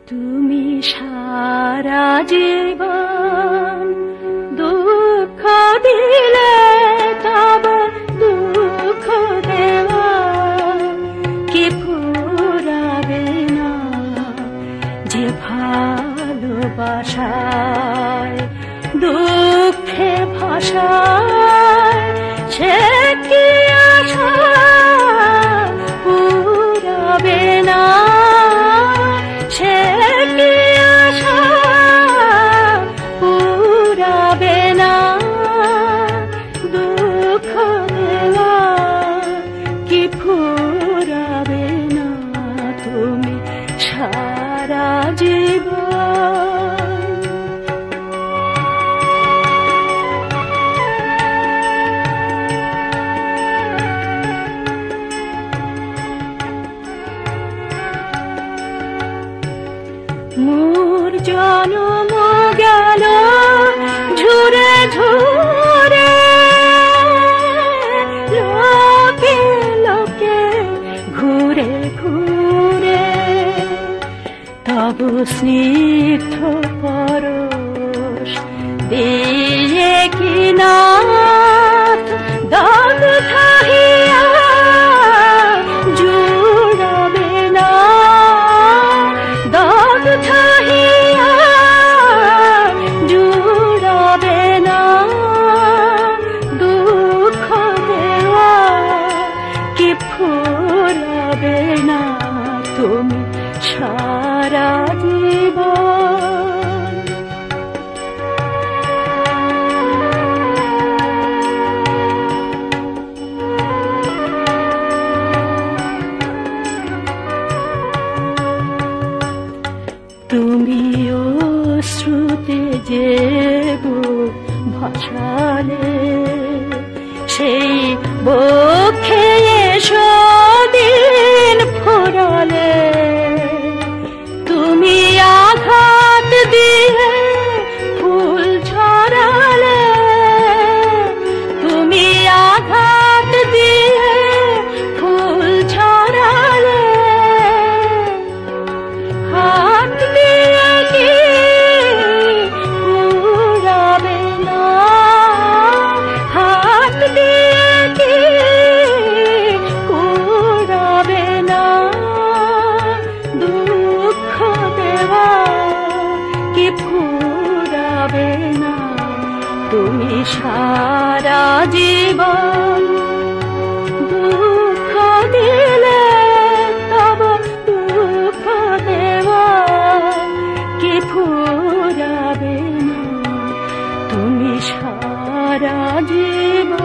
তুমি সারা জীবন দুঃখ দিলে তব দুঃখ দেওয়া কি ফুরাবে না যে ভালোবাসায় দুঃখে ভাষায় সে কি আশা পুরাবে না সে কি আশা পুরাবে না দুঃখ দেওয়া কি ফুরাবে না তুমি সারা জীবন। মোর জনম গেল ঝুরে ঝুরে লোকে লোকে ঘুরে ঘুরে তব স্নিগ্ধ পরশ দিয়ে কি নাথ দগ্ধ হইয়া জুড়াবে না দগ্ধ হইয়া জুড়াবে না দুঃখ দেওয়া কি ফুরাবে না তুমি সারা জীবন। তুমি অশ্রুতে যে বুক ভাসালে সেই বক্ষে এসো দিন ফুরালে তুমি আঘাত দিয়ে ফুল ছড়ালে তুমি আঘাত দিয়ে ফুল ছড়ালে হাত দিয়ে কি পুরাবে না হাত দিয়ে কি পুরাবে না দুঃখ দেওয়া কি ফুরাবে না তুমি সারা জীবন দুঃখ দিলে তব দুঃখ দেওয়া কি ফুরাবে না তুমি সারা জীবন।